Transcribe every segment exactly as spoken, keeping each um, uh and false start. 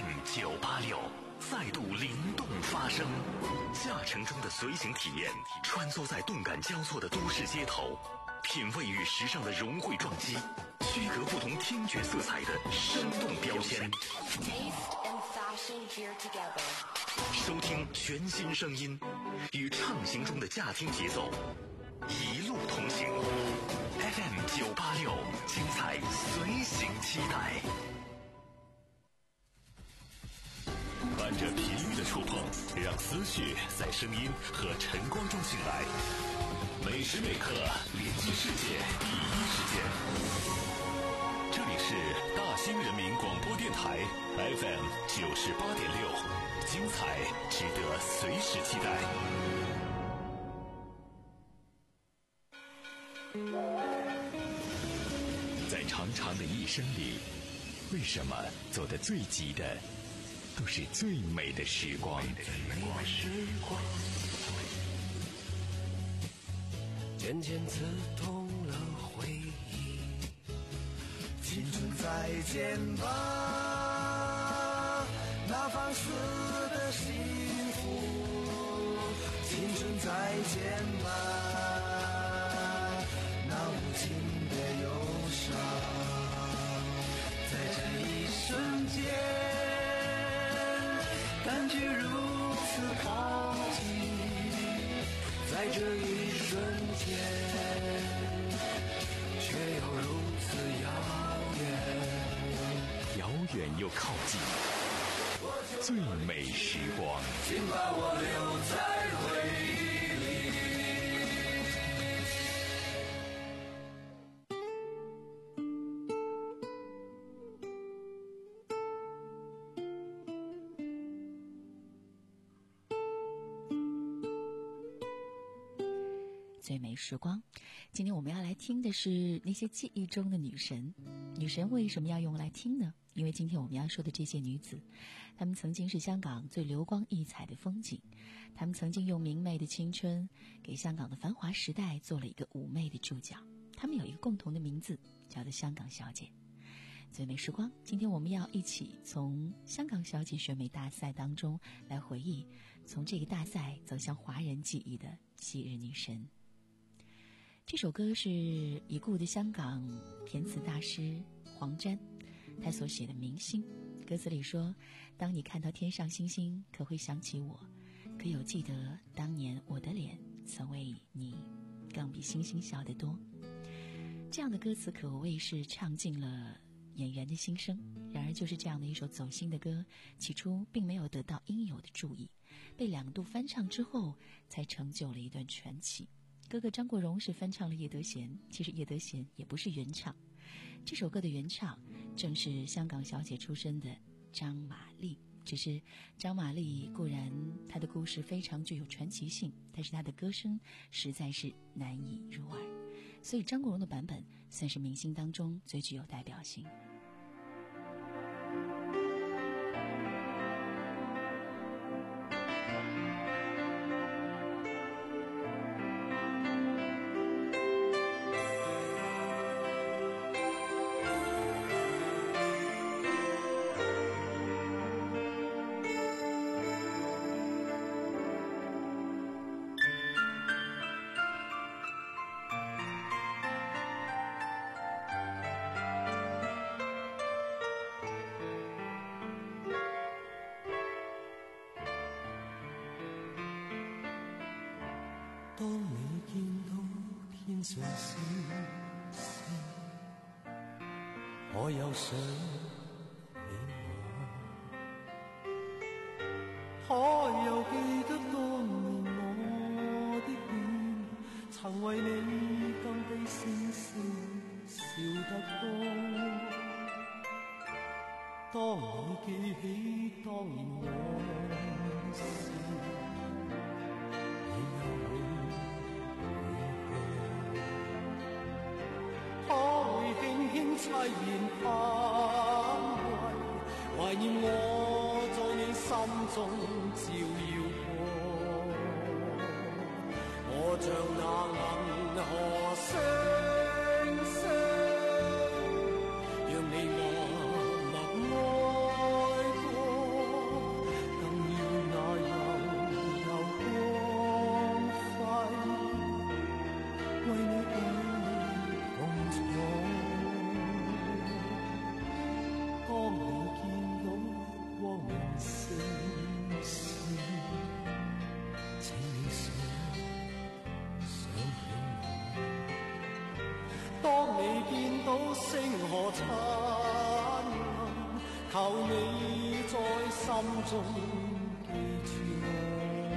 M 九八六再度灵动发声，驾乘中的随行体验，穿梭在动感交错的都市街头，品味与时尚的融汇撞击，区隔不同听觉色彩的生动标签。收听全新声音，与畅行中的驾听节奏一路同行。F M 九八六，精彩随行期待。伴着频率的触碰，让思绪在声音和晨光中醒来。每时每刻连接世界第一时间。这里是大兴人民广播电台 F M 九十八点六，精彩值得随时期待。在长长的一生里，为什么走得最急的都是最美的时光？ 渐渐刺痛了回忆，青春再见吧，那放肆的幸福，青春再见吧，那无情的忧伤，在这一瞬间感觉如此靠近，在这一瞬间却又如此遥远， 遥远又靠近，最美时光， 请把我留在回忆里。 最美时光，今天我们要来听的是那些记忆中的女神。女神为什么要用来听呢？因为今天我们要说的这些女子，她们曾经是香港最流光溢彩的风景，她们曾经用明媚的青春给香港的繁华时代做了一个妩媚的注脚。她们有一个共同的名字，叫做香港小姐。最美时光，今天我们要一起从香港小姐选美大赛当中来回忆，从这个大赛走向华人记忆的昔日女神。这首歌是已故的香港填词大师黄沾他所写的《明星》，歌词里说：当你看到天上星星，可会想起我，可有记得当年我的脸曾为你更比星星小得多。这样的歌词可谓是唱尽了演员的心声。然而就是这样的一首走心的歌，起初并没有得到应有的注意，被两度翻唱之后才成就了一段传奇。哥哥张国荣是翻唱了叶德娴，其实叶德娴也不是原唱，这首歌的原唱正是香港小姐出身的张玛丽。只是张玛丽固然她的故事非常具有传奇性，但是她的歌声实在是难以入耳，所以张国荣的版本算是明星当中最具有代表性。 我又想你我，可又記得當年我的臉，曾為你更比星星笑得多。當你記起當年我笑，你有可會輕輕悽然拋棄，懷念我在你心中照耀過，我像那銀河星星，讓你默默愛過。 到星河灿烂，求你在心中記住我。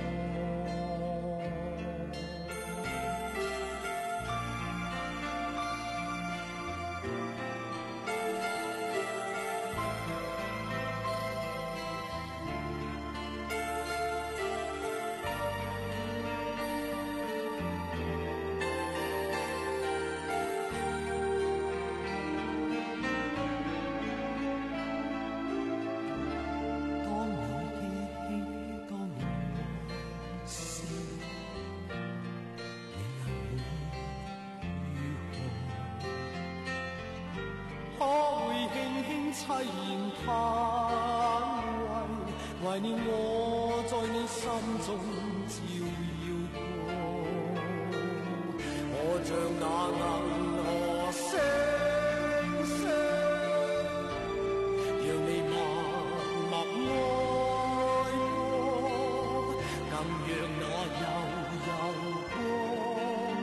凄然嘆為，懷念我在你心中照耀過，我像那銀河星星，讓你默默愛過，更讓那悠悠光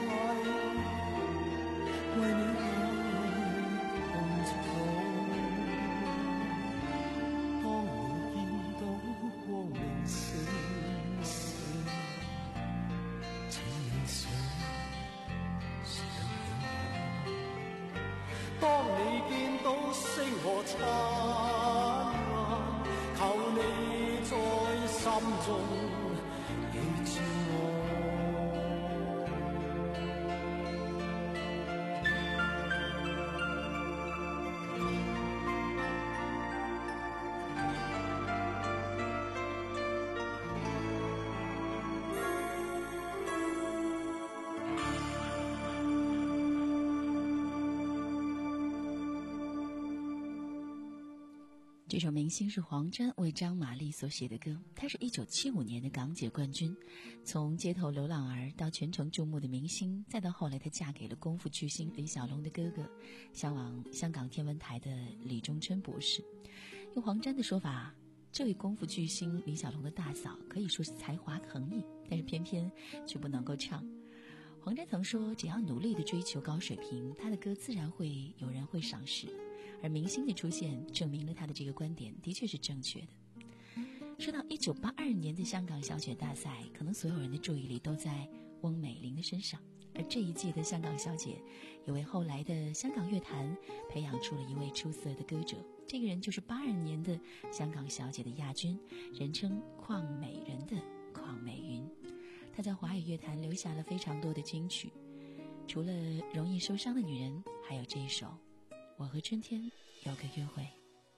輝為你星河燦爛，求你在心中記住我。 这首明星是黄沾为张玛丽所写的歌，她是一九七五年的港姐冠军，从街头流浪儿到全城注目的明星，再到后来她嫁给了功夫巨星李小龙的哥哥，向往香港天文台的李中春博士。用黄沾的说法，这位功夫巨星李小龙的大嫂可以说是才华横溢，但是偏偏却不能够唱。黄沾曾说，只要努力的追求高水平，他的歌自然会有人会赏识。而明星的出现证明了他的这个观点的确是正确的。说到一九八二年的香港小姐大赛，可能所有人的注意力都在翁美玲的身上，而这一届的香港小姐也为后来的香港乐坛培养出了一位出色的歌者，这个人就是八二年的香港小姐的亚军，人称邝美人的邝美云。她在华语乐坛留下了非常多的金曲，除了容易受伤的女人，还有这一首我和春天有个约会。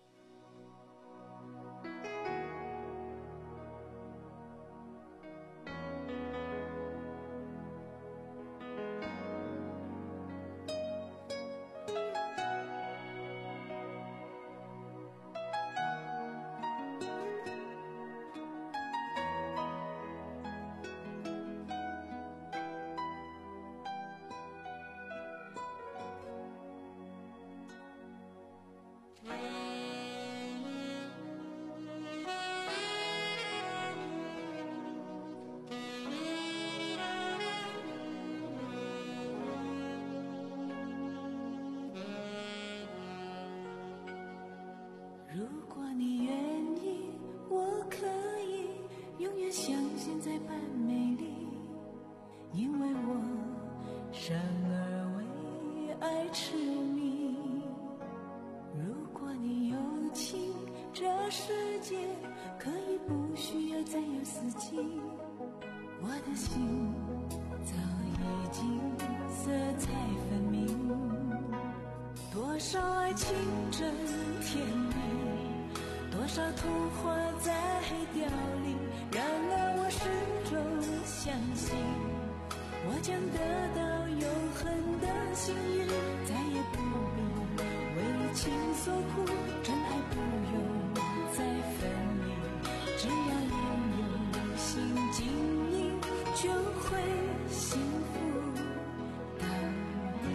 如果你愿意，我可以永远像现在般美丽，因为我生而为爱痴迷。如果你有情，这世界可以不需要再有四季，我的心早已经色彩分明，多少爱情真甜蜜，多少童话在凋零，然而我始终相信，我将得到永恒的幸运，再也不必为情所苦，真爱不用再分离，只要拥有心经营，就会幸福到底。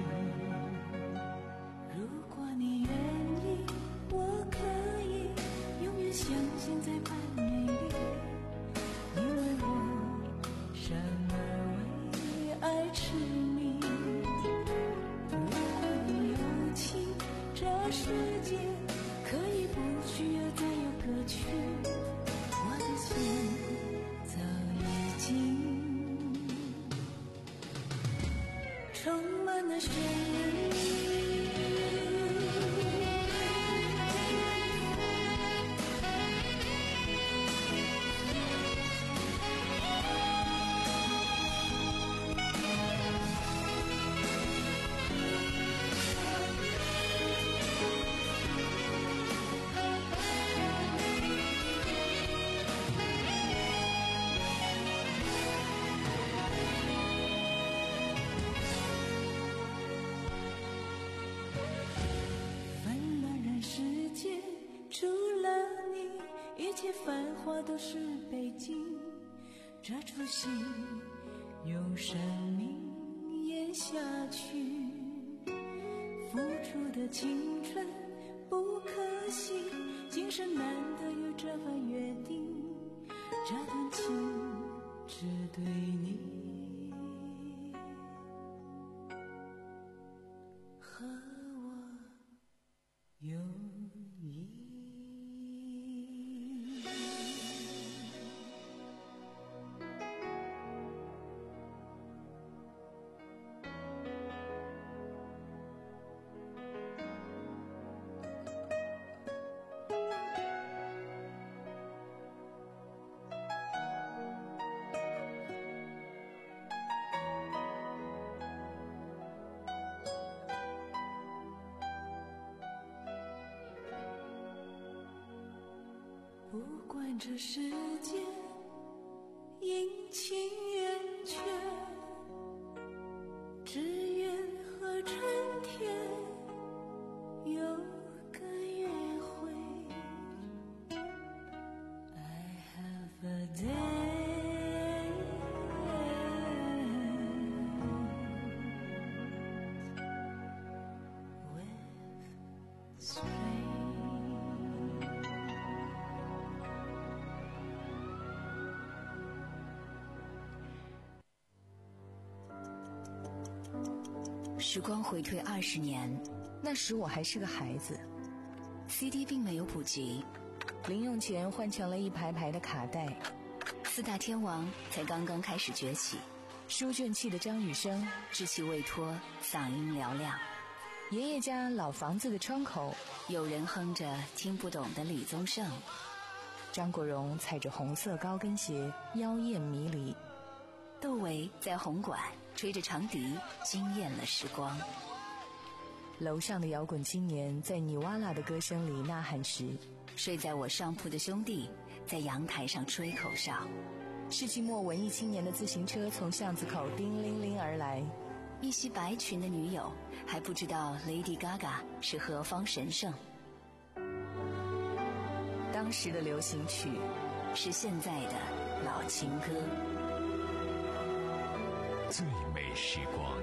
如果你愿意，我可以永远像现在般美丽，因为我生而为爱痴迷。如果这世界可以不需要再有歌曲，我的心早已经充满了旋律。繁华都是北京，这出戏用生命演下去，付出的青春不可惜，今生难得有这份约定，这段情只对你和我有意。不管这世界阴晴圆缺，只愿和春天有个约会。 I have a day with spring。 时光回退二十年， 那时我还是个孩子 C D 并没有普及， 零用钱换成了一排排的卡带， 四大天王才刚刚开始崛起， 书卷气的张雨生， 稚气未脱，嗓音嘹亮， 爷爷家老房子的窗口， 有人哼着听不懂的李宗盛， 张国荣踩着红色高跟鞋，妖艳迷离， 窦唯在红馆吹着长笛，惊艳了时光。 楼上的摇滚青年在尼瓦拉的歌声里呐喊时， 睡在我上铺的兄弟在阳台上吹口哨。 世纪末文艺青年的自行车从巷子口叮铃铃而来， 一袭白裙的女友还不知道 Lady Gaga 是何方神圣。 当时的流行曲是现在的老情歌。 最美时光，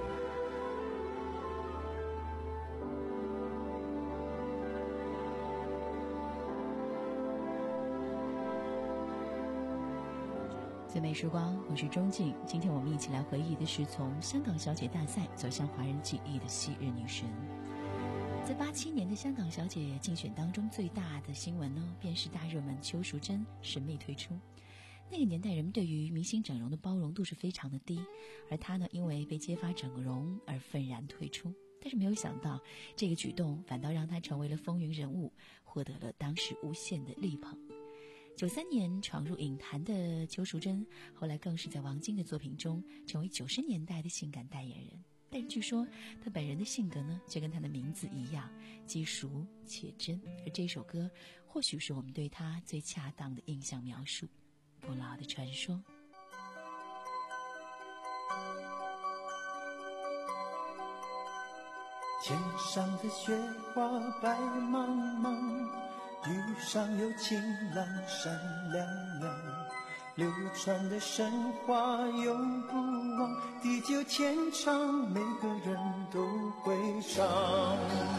最美时光，我是钟静。今天我们一起来回忆的是从香港小姐大赛走向华人记忆的昔日女神。在八七年的香港小姐竞选当中，最大的新闻呢，便是大热门邱淑贞神秘退出。那个年代人们对于明星整容的包容度是非常的低，而她呢因为被揭发整容而愤然退出。但是没有想到，这个举动反倒让她成为了风云人物，获得了当时无限的力捧。九三年闯入影坛的邱淑贞，后来更是在王晶的作品中成为九十年代的性感代言人。但据说她本人的性格呢，却跟她的名字一样，既熟且真。而这首歌或许是我们对她最恰当的印象描述。不老的传说。 天上的雪花白茫茫，雨上有晴朗闪亮亮，流传的神话永不忘，地久天长，每个人都会唱。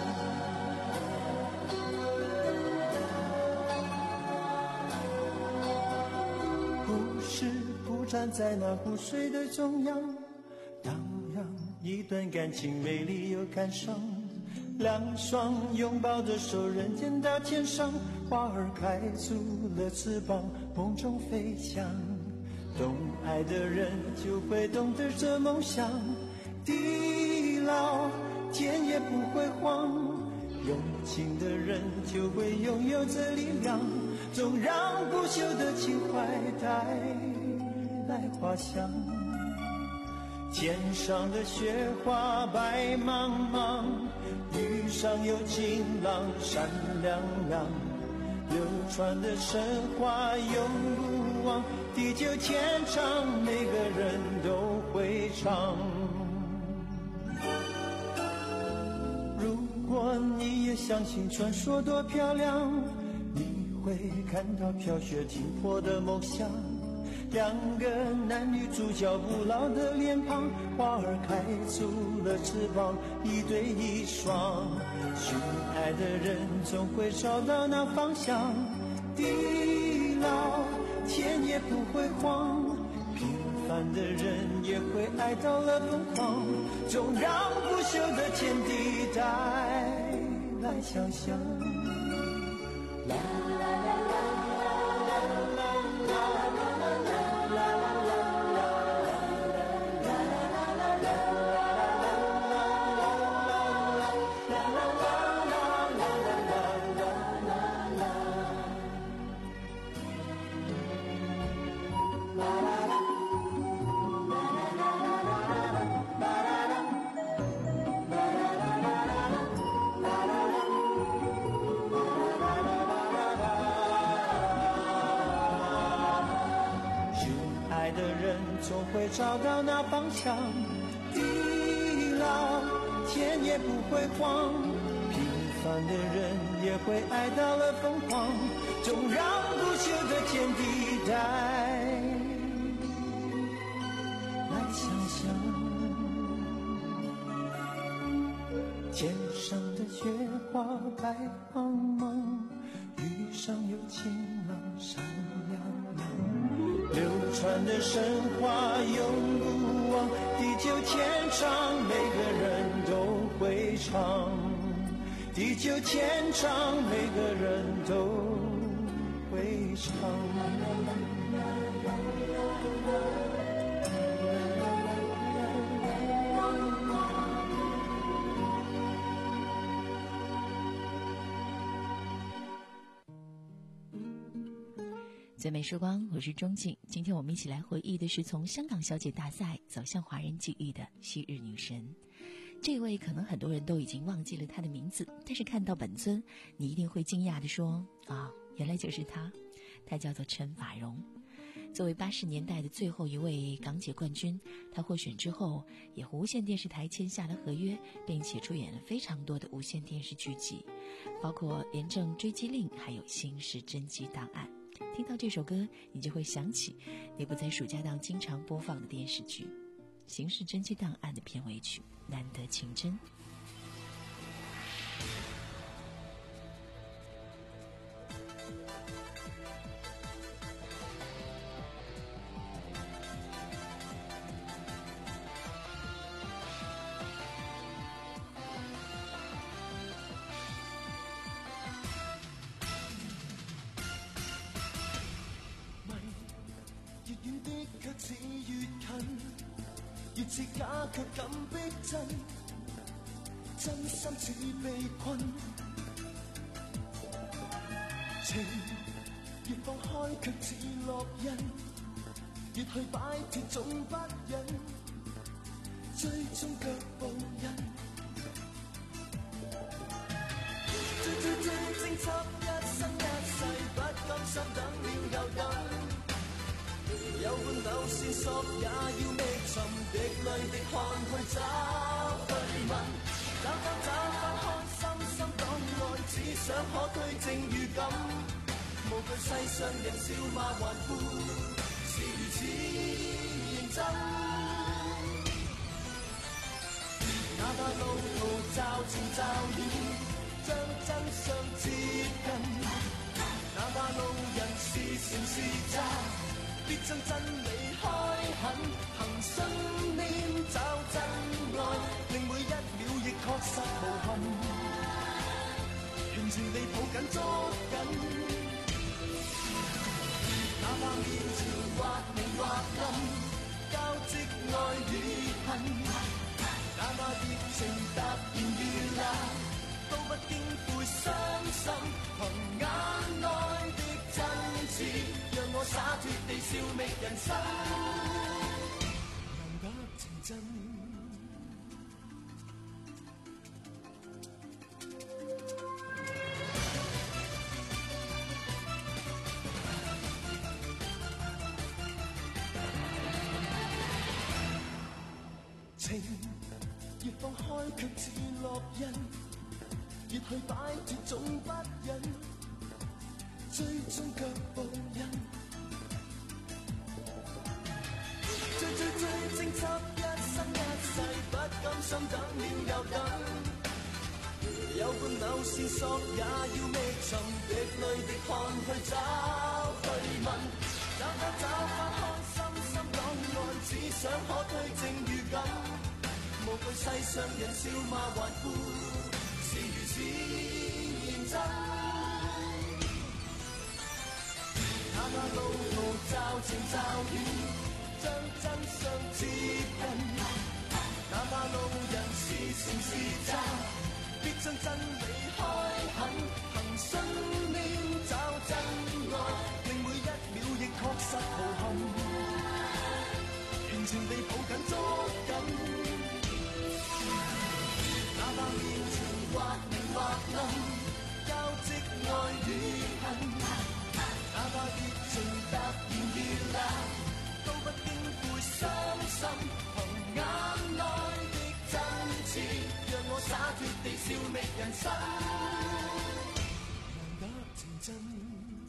故事不站在那湖水的中央，荡漾一段感情美丽又感伤， 两双拥抱的手，人间到天上，花儿开出了翅膀，梦中飞翔。懂爱的人就会懂得这梦想，地老天也不会慌，有情的人就会拥有这力量，总让不朽的情怀带来花香。天上的雪花白茫茫，雨上有晴朗闪亮亮，流传的神话永不忘，地久天长每个人都会唱。如果你也相信传说多漂亮，你会看到飘雪停泊的梦想，两个男女主角不老的脸庞，花儿开出了翅膀，一对一双，寻爱的人总会找到那方向，地老天也不会慌，平凡的人也会爱到了疯狂，总让不朽的天地带来想象。啦啦啦啦总会找到那方向，地老天也不会慌，平凡的人也会爱到了疯狂，总让不朽的天地带来想象。天上的雪花白茫茫，雨上有晴朗闪亮亮，流传的神话永不忘，地久天长每个人都会唱，地久天长每个人都会唱。 最美时光，我是钟静。今天我们一起来回忆的是从香港小姐大赛走向华人际遇的昔日女神。这位可能很多人都已经忘记了她的名字，但是看到本尊，你一定会惊讶地说：啊，原来就是她。她叫做陈法蓉。作为八十年代的最后一位港姐冠军，她获选之后，也和无线电视台签下了合约，并且出演了非常多的无线电视剧集，包括《廉政追击令》还有《刑事侦缉档案》。听到这首歌，你就会想起那部在暑假档经常播放的电视剧《刑事侦缉档案》的片尾曲《难得情真》。 似越近，越似假，卻感逼真，真心似被困。情越放開，卻似烙印，越去擺脫總不忍，最終卻步印。追追追，偵緝一生一世，不甘心等了又等。有半斗線索也要覓尋，滴淚滴汗去找去問，找返找返看深深檔案，只想可推證預感，無懼世上人笑罵還歡，是如此認真。哪怕路途驟前驟遠，將真相接近，哪怕路人是善是詐，必將真理開墾，憑信念找真愛，令每一秒亦確實無憾。 虔诚地抱緊捉緊。哪怕面前或明或暗，交織愛與恨。哪怕熱情突然遇難，都不經悔傷心。憑眼內的真摯，讓我灑脱地笑覓人生，難得情真。情越放開卻似烙印，越去擺脫總不忍，追蹤卻步印。追追追，偵緝一生一世，不甘心等了又等。有半縷線索也要覓尋，滴淚的汗去找去問，找得找返開心心檔案，只想可推證預感。無懼世上人笑罵頑固，是如此認真。哪怕路途驟晴驟雨，將真相接近。哪怕路人是善是詐，必將真理開墾。憑信念找真愛，令每一秒亦確實無憾。虔誠地抱緊捉緊。哪怕面前或明或暗，交織愛與恨。哪怕熱情突然遇難，都不經悔傷心。憑眼內的真摯，讓我灑脱地笑覓人生，難得情真。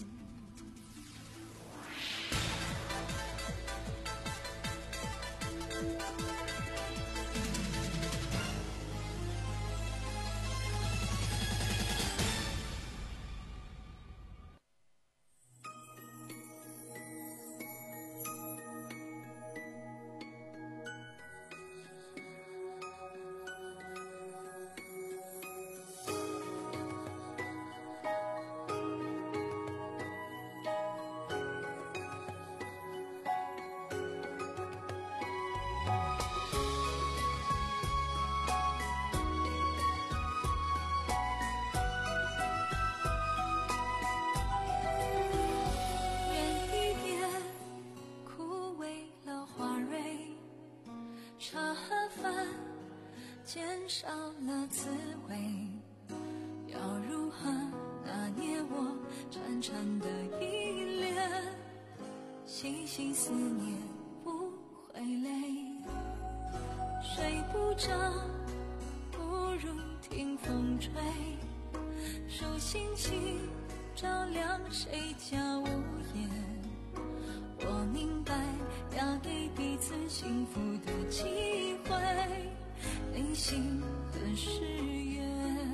减少了滋味，要如何拿捏我潺潺的依恋？细细思念不会累，睡不着不如听风吹，数星星照亮谁家屋檐。我明白要给彼此幸福的机会，内心的誓言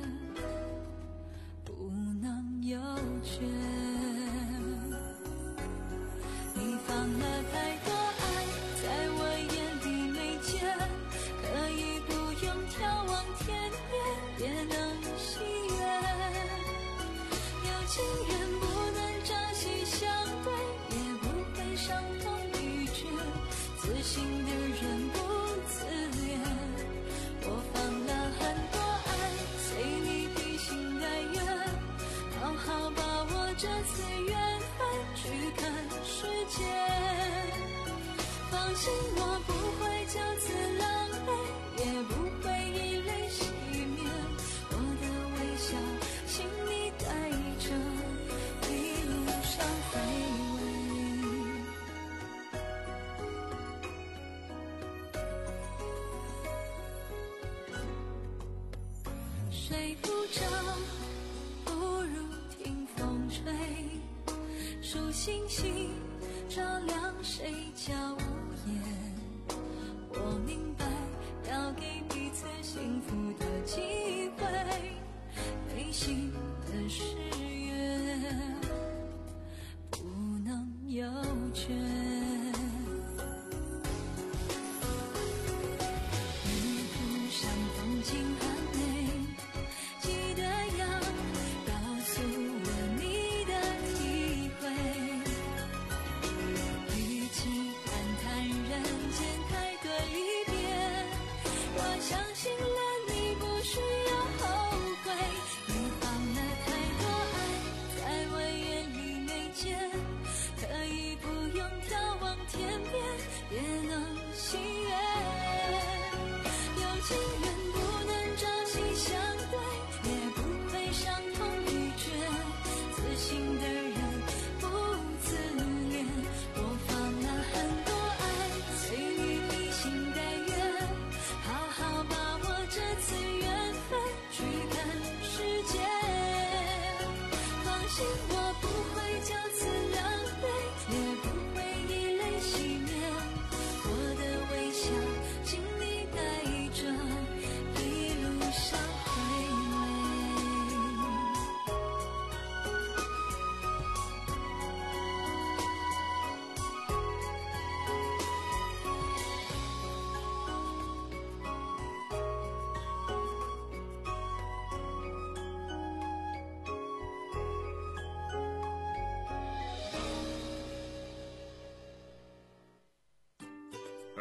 不能有缺。你放了太多爱在我眼里没见，可以不用眺望天边也能喜悦。有情人不能朝夕相对，也不会伤痛欲绝，自信的人不自恋。我放了很多爱，随你披星戴月，好好把握这次缘分，去看世界。放心，我不会就此狼狈，也不会以泪熄灭。我的微笑，请你带着，一路上卑微。睡不着，不如听风吹，数星星照亮谁家屋檐。我明白要给彼此幸福的机会，内心的誓言不能有缺。路途上风景很美，记得要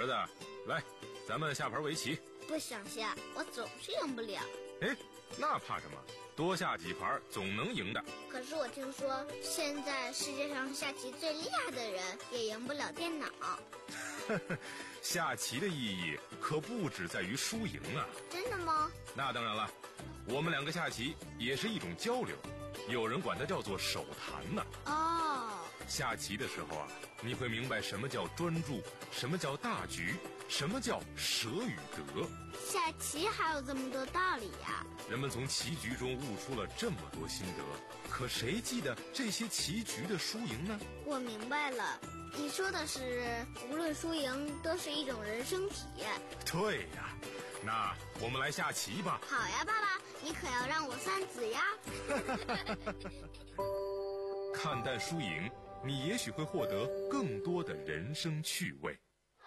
子，来，咱们下盘围棋。 不想下，我总是赢不了。 哎，那怕什么？多下几盘总能赢的。 可是我听说，现在世界上下棋最厉害的人也赢不了电脑。 下棋的意义可不只在于输赢啊。 真的吗？ 那当然了，我们两个下棋也是一种交流，有人管它叫做手谈呢。 哦， 下棋的时候啊，你会明白什么叫专注，什么叫大局，什么叫舍与得。 下棋还有这么多道理呀！ 人们从棋局中悟出了这么多心得，可谁记得这些棋局的输赢呢？ 我明白了，你说的是无论输赢都是一种人生体验。 对呀，那我们来下棋吧。 好呀，爸爸，你可要让我算子呀。 看淡输赢，你也许会获得更多的人生趣味。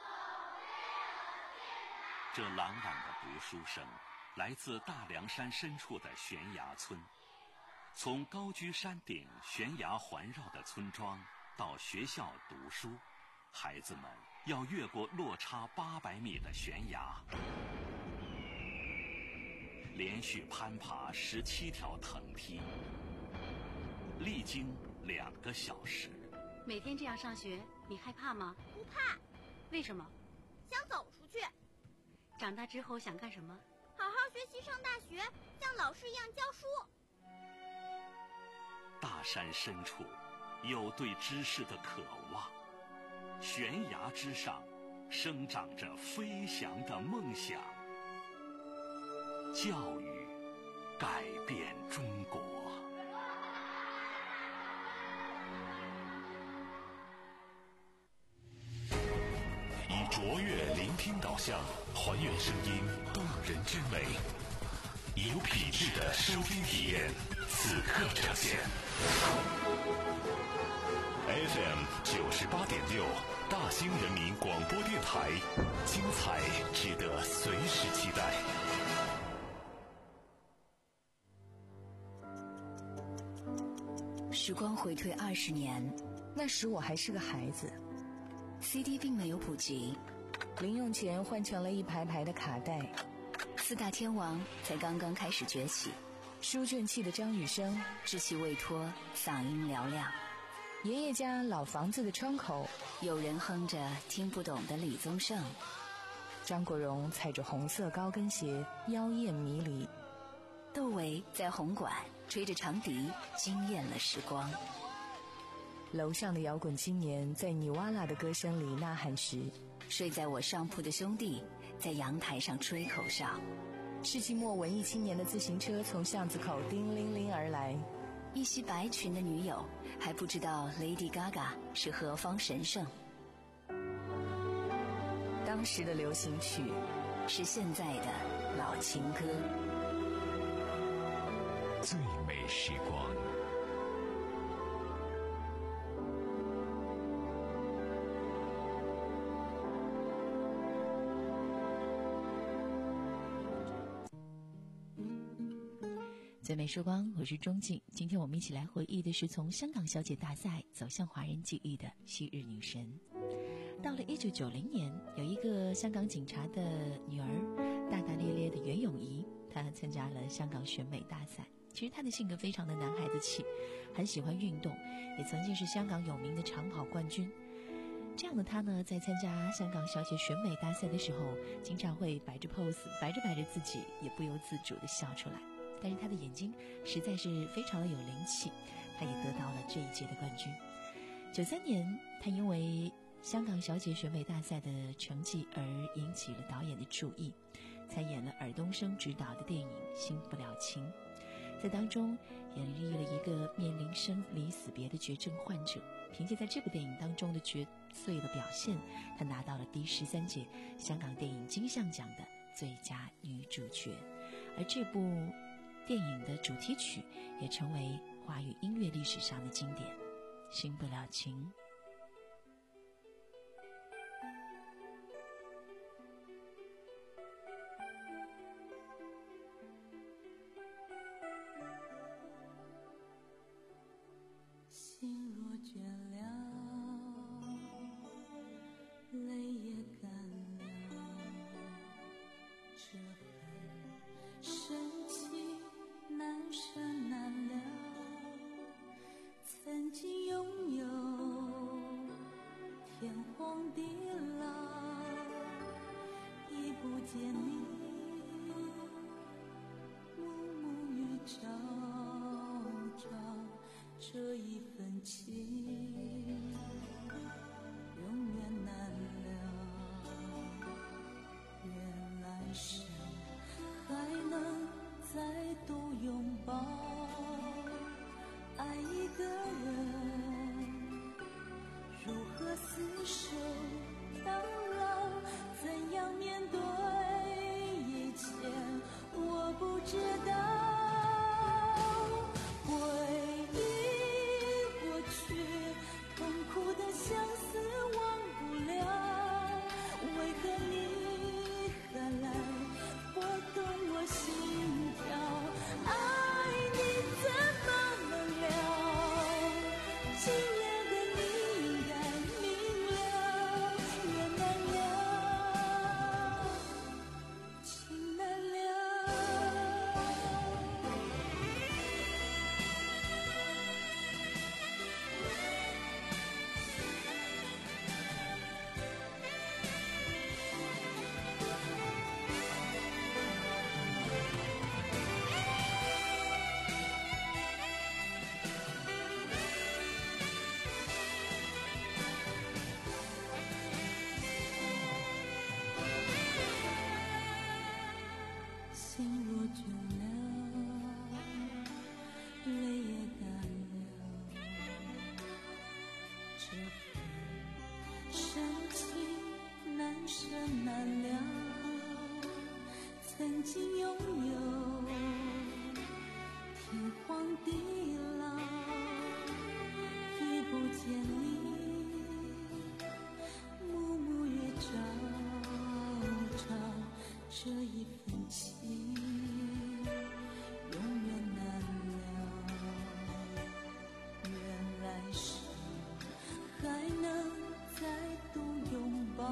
这朗朗的读书声来自大凉山深处的悬崖村。从高居山顶悬崖环绕的村庄到学校读书，孩子们要越过落差八百米的悬崖，连续攀爬十七条藤梯，历经两个小时。 每天这样上学，你害怕吗？ 不怕。 为什么？ 想走出去。 长大之后想干什么？ 好好学习，上大学，像老师一样教书。 大山深处有对知识的渴望，悬崖之上生长着飞翔的梦想。教育改变中国。以卓越聆听导向，还原声音动人之美，有品质的收听体验，此刻呈现。F M 九十八点六，大兴人民广播电台，精彩值得随时期待。 时光回退二十年， 那时我还是个孩子。 C D 并没有普及， 零用钱换成了一排排的卡带。 四大天王才刚刚开始崛起， 书卷气的张雨生稚气未脱，嗓音嘹亮。 爷爷家老房子的窗口， 有人哼着听不懂的李宗盛。 张国荣踩着红色高跟鞋，妖艳迷离。 窦唯在红馆吹着长笛，惊艳了时光。 楼上的摇滚青年在尼瓦拉的歌声里呐喊时， 睡在我上铺的兄弟在阳台上吹口哨。 世纪末文艺青年的自行车从巷子口叮铃铃而来， 一袭白裙的女友还不知道 Lady Gaga 是何方神圣。 当时的流行曲是现在的老情歌。 最美时光。 最美时光，我是钟静。今天我们一起来回忆的是从香港小姐大赛走向华人记忆的昔日女神。到了一九九零年，有一个香港警察的女儿，大大咧咧的袁咏仪，她参加了香港选美大赛。其实她的性格非常的男孩子气，很喜欢运动，也曾经是香港有名的长跑冠军。这样的她呢，在参加香港小姐选美大赛的时候，经常会摆着 pose， 摆着摆着自己也不由自主地笑出来。但是她的眼睛实在是非常的有灵气，她也得到了这一届的冠军。九三年，她因为香港小姐选美大赛的成绩而引起了导演的注意，参演了尔冬升执导的电影《新不了情》，在当中演绎了一个面临生离死别的绝症患者。凭借在这部电影当中的绝碎的表现，她拿到了第十三届香港电影金像奖的最佳女主角。而这部电影的主题曲也成为华语音乐历史上的经典，《新不了情》。 心若倦了，泪也干份情永远难了，原来是还能再度拥抱，爱一个人如何厮守到老，怎样面对一切我不知道。回忆过去，痛苦的相思忘不了，为何你还来拨动我心跳？爱你怎么能了？今夜的你应该明了，缘难了，情难了。心若倦了，泪也干了，这份深情难舍难了。曾经拥有天荒地老，已不见你暮暮月照照，这一份情永远难了，原来是还能再度拥抱，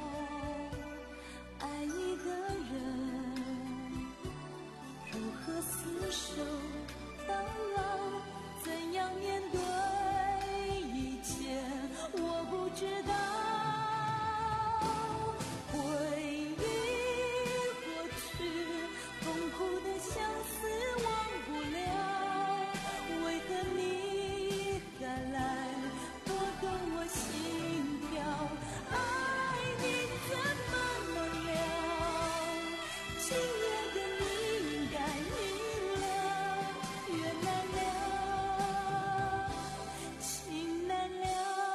爱一个人如何厮守到老，怎样面对一切我不知道。回忆过去，痛苦的相思忘不了，为何你还来拨动我心跳？爱你怎么能了？今夜的你应该明了，缘难了，情难了。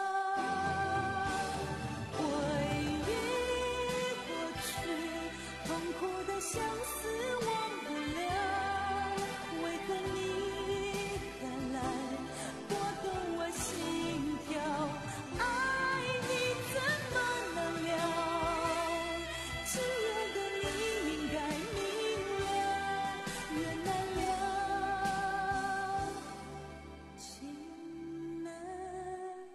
回忆过去，痛苦的相思忘不了，为何你还来拨动我心跳？爱你怎么能了？今夜的你应该明了，缘难了，情难了。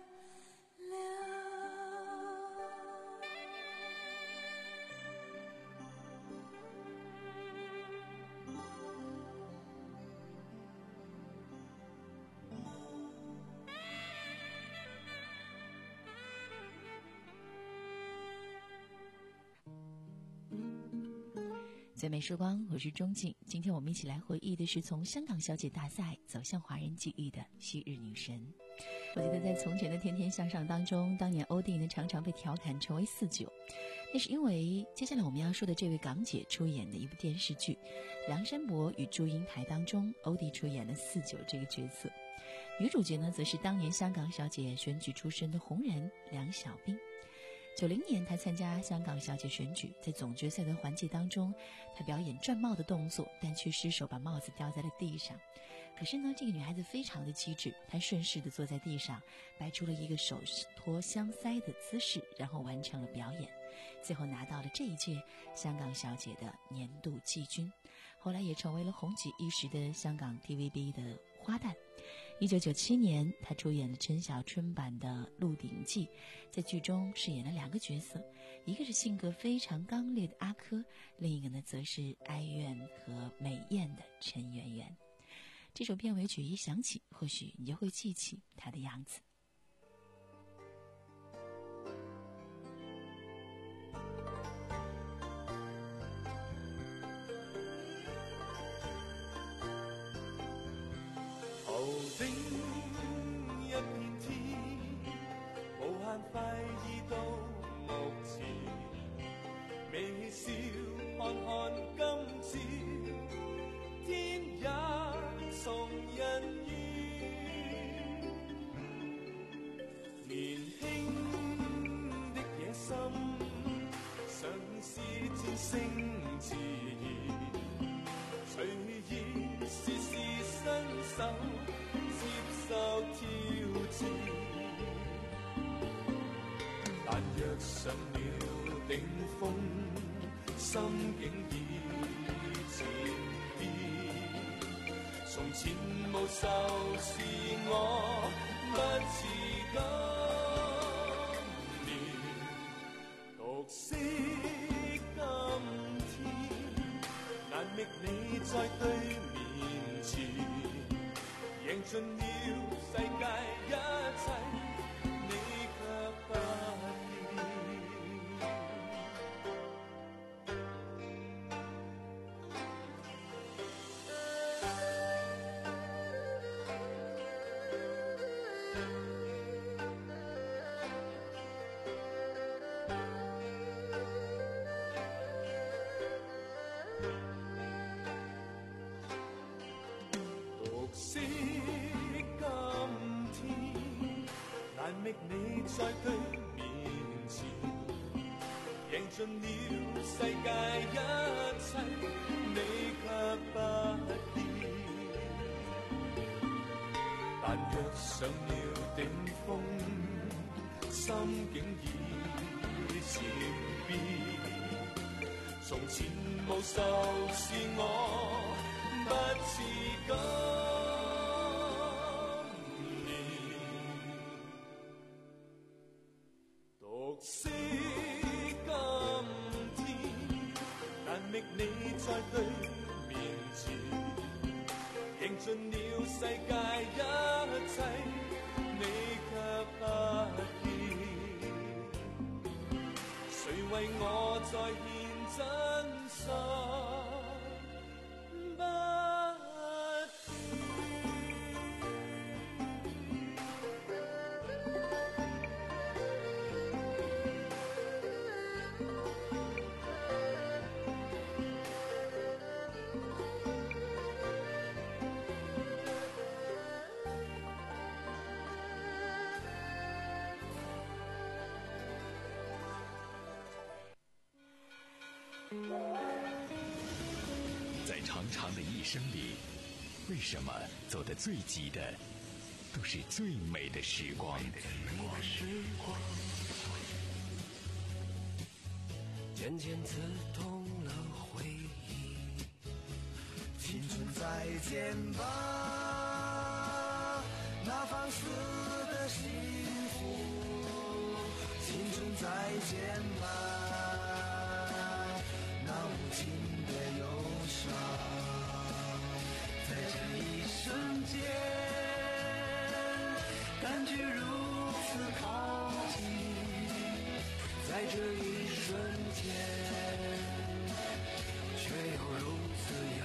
最美时光，我是钟静。今天我们一起来回忆的是从香港小姐大赛走向华人记忆的昔日女神。我记得在从前的天天向上当中，当年欧弟呢常常被调侃成为四九，那是因为接下来我们要说的这位港姐出演的一部电视剧《梁山伯与祝英台》当中，欧弟出演了四九这个角色，女主角呢则是当年香港小姐选举出身的红人梁小冰。九零年，她参加香港小姐选举，在总决赛的环节当中，她表演转帽的动作，但却失手把帽子掉在了地上。可是呢，这个女孩子非常的机智，她顺势的坐在地上，摆出了一个手托香腮的姿势，然后完成了表演，最后拿到了这一届香港小姐的年度季军。后来也成为了红极一时的香港 T V B 的花旦。一九九七年，她出演了陈小春版的《鹿鼎记》，在剧中饰演了两个角色，一个是性格非常刚烈的阿珂，另一个呢则是哀怨和美艳的陈圆圆。这首片尾曲一响起，或许你就会记起她的样子。 头顶一片快意到目前，微笑看看今朝，天也從人願。年輕的野心，嘗試戰勝自然，隨意試試伸手，接受挑戰。但若上了頂峰，心境已漸變。從前無愁是我不似今年，獨惜今天，難覓你在對面前，贏盡了世界一切，你卻不你在對面前，贏盡了世界一切，你卻不見。但若上了頂峰，心境已漸變。從前無愁是我不似今。惜今天，難覓你在對面前，贏盡了世界一切，你卻不見。誰為我再獻真心？ 在长长的一生里，为什么走得最急的都是最美的时光？ 渐渐刺痛了回忆，青春再见吧，那放肆的幸福，青春再见吧，那无情的忧伤，在这一瞬间，感觉如此靠近，在这一瞬间，却又如此遥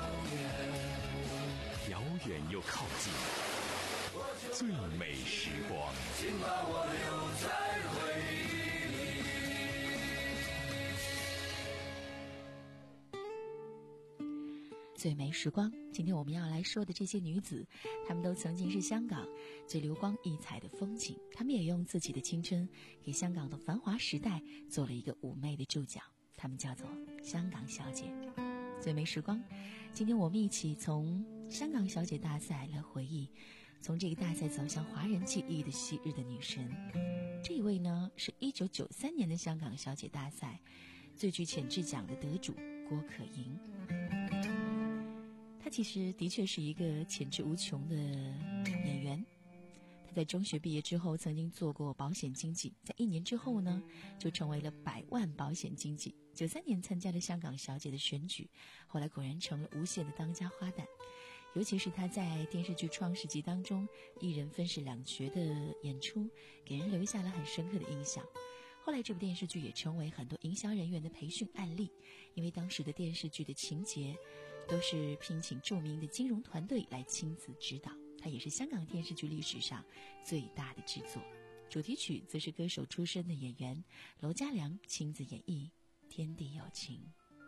远， 遥远又靠近，最美时光， 请把我留在回忆里。最美时光，今天我们要来说的这些女子，她们都曾经是香港最流光溢彩的风景，她们也用自己的青春给香港的繁华时代做了一个妩媚的注脚，她们叫做香港小姐。最美时光，今天我们一起从香港小姐大赛来回忆，从这个大赛走向华人记忆的昔日的女神。这一位呢，是一九九三年的香港小姐大赛最具潜质奖的得主郭可盈。她其实的确是一个潜质无穷的演员。她在中学毕业之后曾经做过保险经纪，在一年之后呢，就成为了百万保险经纪。九三年参加了香港小姐的选举，后来果然成了无线的当家花旦。尤其是她在电视剧《创世纪》当中一人分饰两角的演出，给人留下了很深刻的印象。后来这部电视剧也成为很多营销人员的培训案例，因为当时的电视剧的情节都是聘请著名的金融团队来亲自指导，它也是香港电视剧历史上最大的制作。 主题曲则是歌手出身的演员娄嘉良亲自演绎《天地有情》。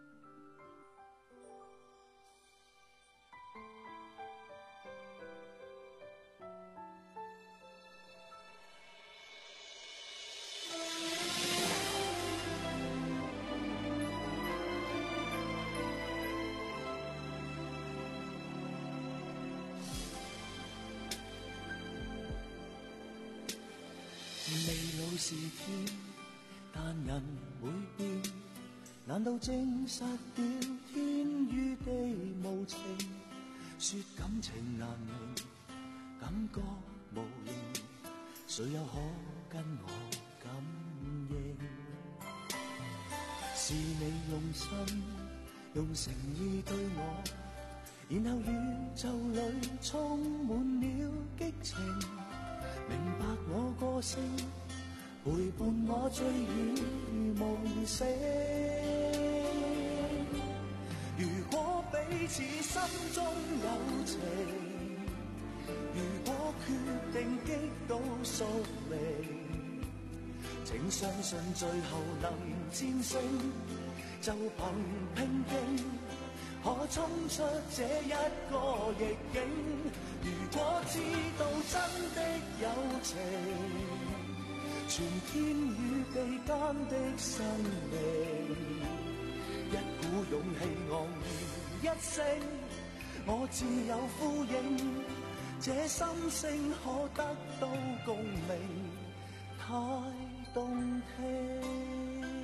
未老是天，但人會變，難道證實了天與地無情？說感情難明，感覺無形，誰又可跟我感應？是你用心用誠意對我，然後宇宙裏充滿了激情，明白我個性，陪伴我醉與夢醒。如果彼此心中有情，如果決定擊倒宿命，請相信最後能戰勝，就憑拼勁可衝出這一個逆境。如果知道真的有情，全天與地間的生命，一股勇氣昂然一聲，我自有呼應，這心聲可得到共鳴，太動聽。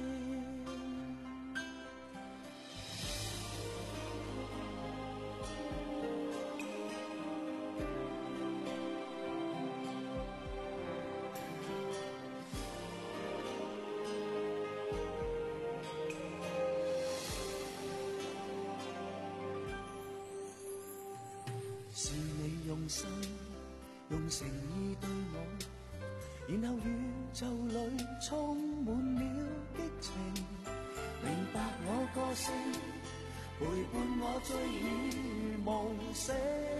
是你用心用誠意對我，然後宇宙裏充滿了激情，明白我個性，陪伴我醉與夢醒。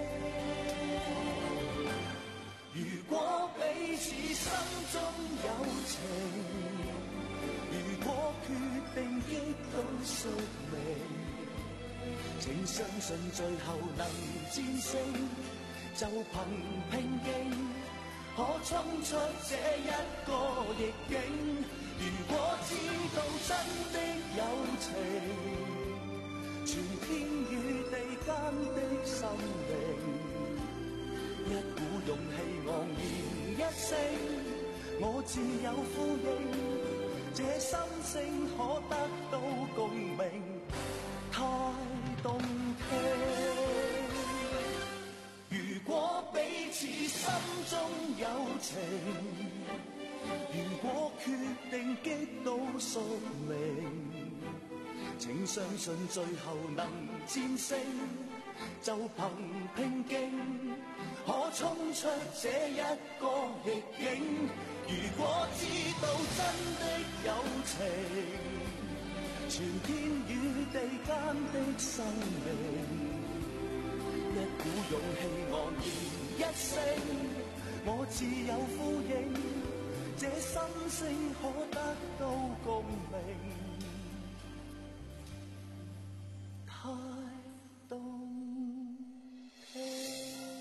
如果彼此心中有情，如果決定擊倒宿命，請相信最後能戰勝，就憑拼勁可衝出這一個逆境。如果知道真的有情，全天與地間的生命，一股勇氣昂然一聲，我自有呼應，這心聲可得到共鳴，太動聽。如果彼此心中有情，如果決定擊倒宿命，請相信最後能戰勝，就憑拼勁可衝出這一個逆境。如果知道真的有情，全天與地間的生命，一股勇氣昂然一聲，我自有呼應，這心聲可得到共鳴，太動聽。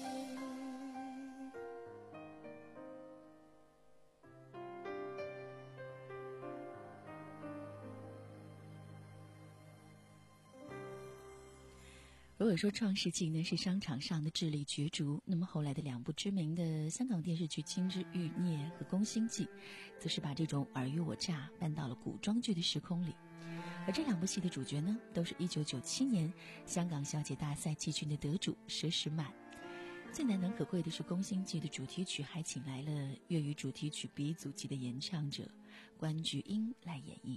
如果说《创世纪》呢是商场上的智力角逐，那么后来的两部知名的香港电视剧《金枝欲孽》和《宫心计》，则是把这种尔虞我诈搬到了古装剧的时空里。而这两部戏的主角呢，都是一九九七年香港小姐大赛季军的得主佘诗曼。最难能可贵的是，《宫心计》的主题曲还请来了粤语主题曲鼻祖级的演唱者关菊英来演绎。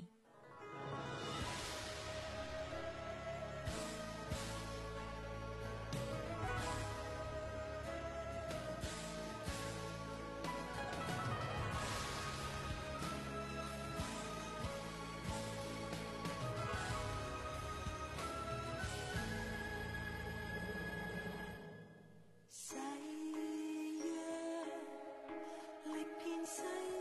誓約力遍世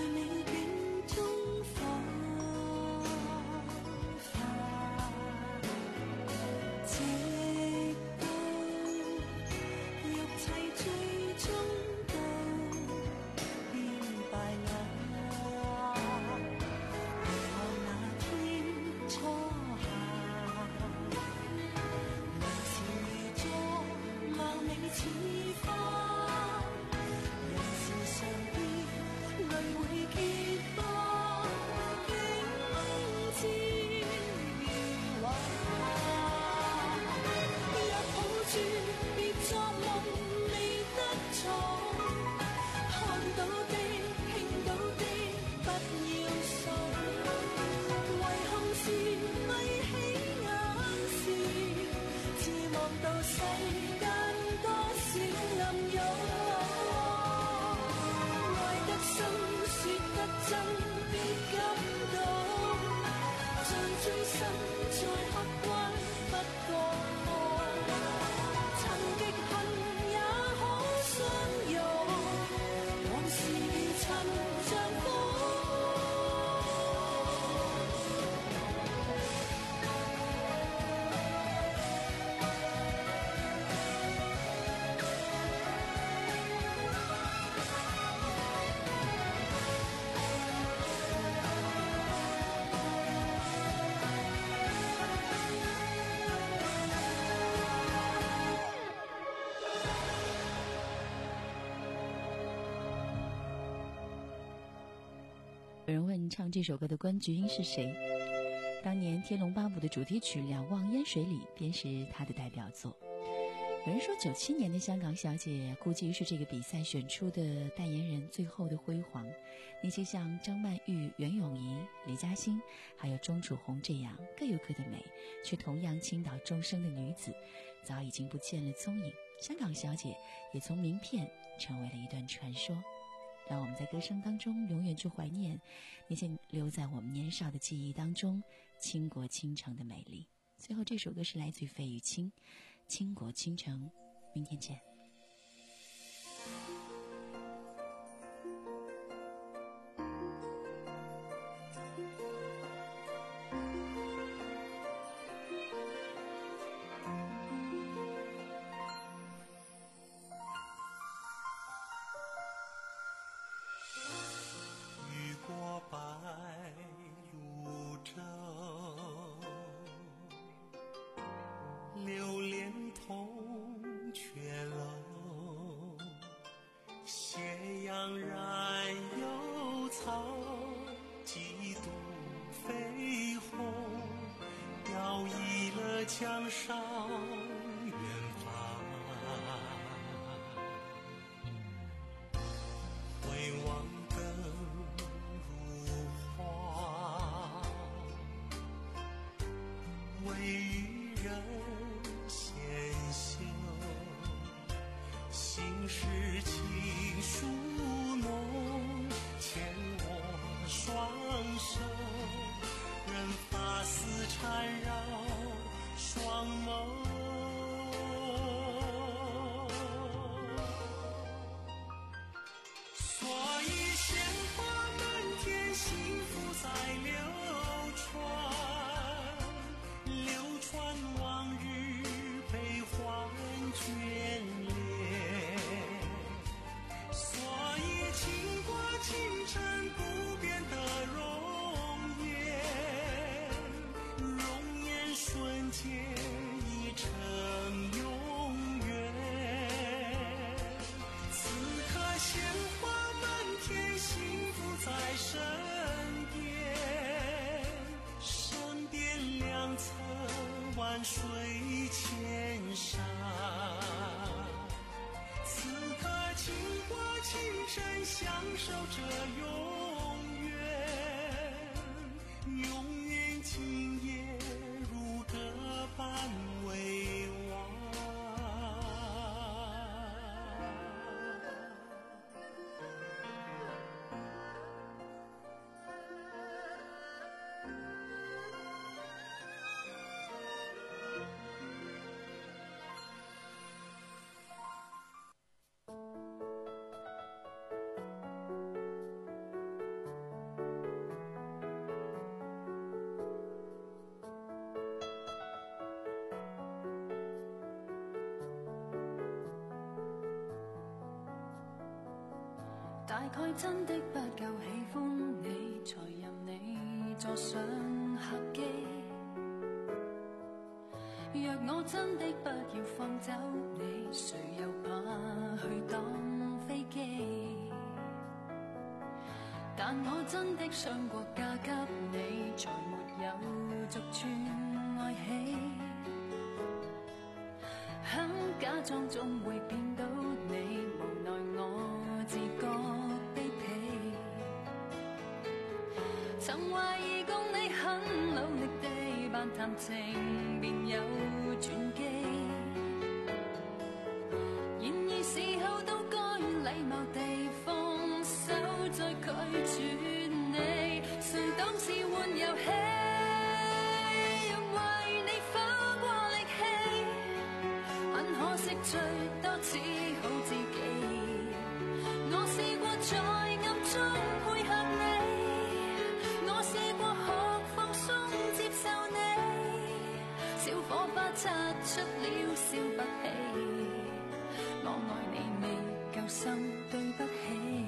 有人问唱这首歌的关菊英是谁？当年《天龙八部》的主题曲《两望烟水里》便是她的代表作。有人说九七年的香港小姐估计是这个比赛选出的代言人最后的辉煌，那些像张曼玉、袁咏仪、李嘉欣还有钟楚红这样各有各的美却同样倾倒众生的女子早已经不见了踪影，香港小姐也从名片成为了一段传说。让我们在歌声当中永远去怀念那些留在我们年少的记忆当中倾国倾城的美丽。最后这首歌是来自于费玉清，倾国倾城。明天见。 江上远方，回望灯如画，微雨人纤袖，心事情书浓，牵我双手，任发丝缠绕双眸，所以鲜花满天，幸福在流传，流传往日悲欢眷恋。所以倾国倾城不变的容颜，容颜瞬间已成永远。此刻鲜花满天，幸福在身边，身边两侧万水千山。此刻倾国倾城，享受着永远，永远今夜如歌般微望。 大概真的不夠喜歡你，才任你坐上客機。若我真的不要放走你，誰又怕去當飛機？但我真的想過嫁給你，才沒有逐寸愛起。肯假裝總會變到你，無奈我自覺卑鄙。曾懷疑共你很努力地扮談情，便有轉機。然而時候到該禮貌地放手，再拒絕你，誰當是玩遊戲？為你花過力氣，很可惜最多只好自己。我試過在暗中配合你，我試過學放鬆接受你，小火花擦出了笑不起。我愛你未夠深，對不起。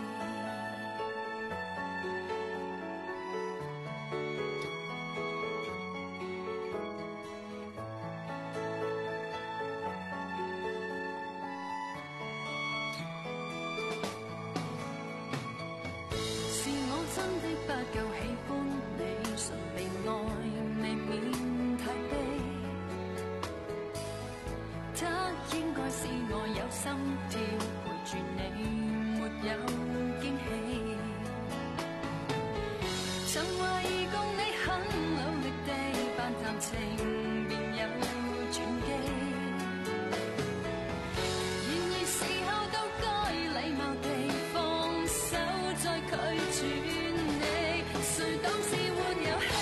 是我真的不夠喜歡你，純被愛未免太悲。他應該是我有心跳，陪住你沒有驚喜。曾懷疑共你很努力地扮談情，便有轉機。然而時候到該禮貌地放手，再拒絕你，誰當是玩遊戲？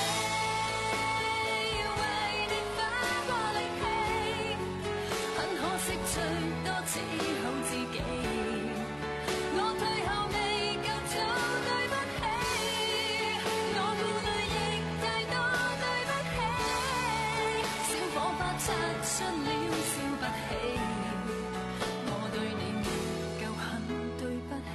為你花過力氣，很可惜最多只好自己。我退後未夠早，對不起，我顧慮亦太多，對不起，小火花擦出了笑不起，我對你未夠狠，對不起。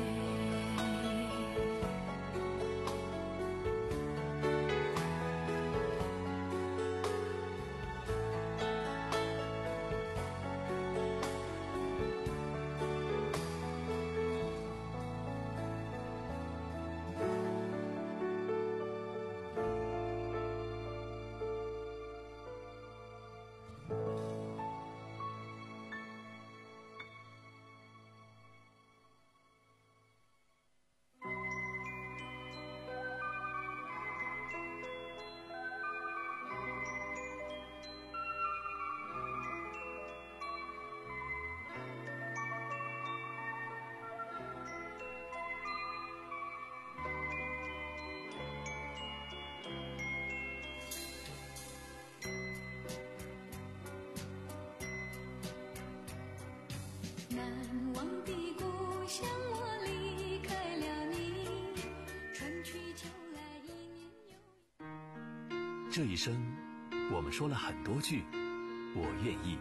难忘的故乡，我离开了你，春去秋来一年又一。 这一生，我们说了很多句“我愿意”。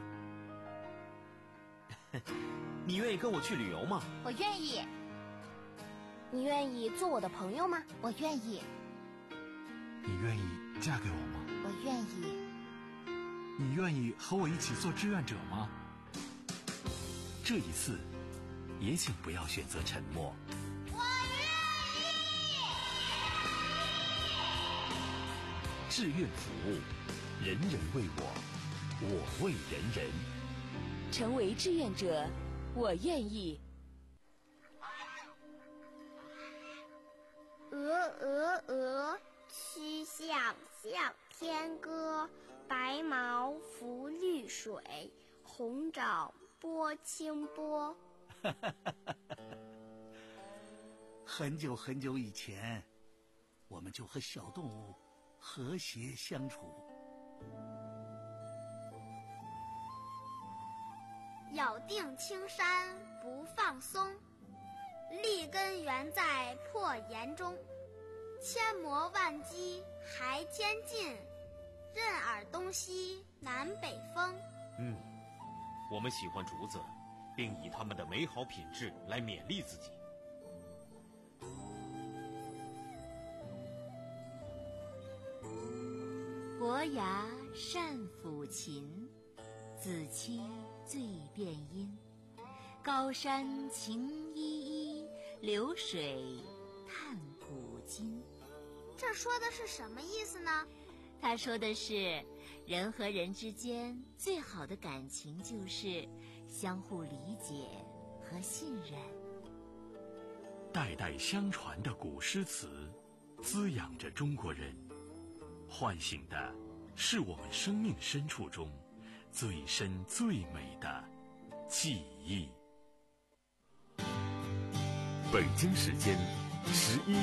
你愿意跟我去旅游吗？ 我愿意。你愿意做我的朋友吗？我愿意。 你愿意嫁给我吗？ 我愿意。 你愿意和我一起做志愿者吗？ 这一次，也请不要选择沉默。 我愿意。 志愿服务，人人为我，我为人人。 成为志愿者，我愿意。 鹅鹅鹅，曲项向天歌。白毛浮绿水，红掌拨清波。 很久很久以前，我们就和小动物和谐相处。 咬定青山不放松，立根原在破岩中。千磨万击还千进，任尔东西南北风。 嗯，我们喜欢竹子，并以它们的美好品质来勉励自己。 伯牙善抚琴，子期最辨音。高山晴依依，流水叹古今。 这说的是什么意思呢？ 他说的是，人和人之间最好的感情就是相互理解和信任。 代代相传的古诗词，滋养着中国人，唤醒的是我们生命深处中最深最美的记忆。 北京时间十一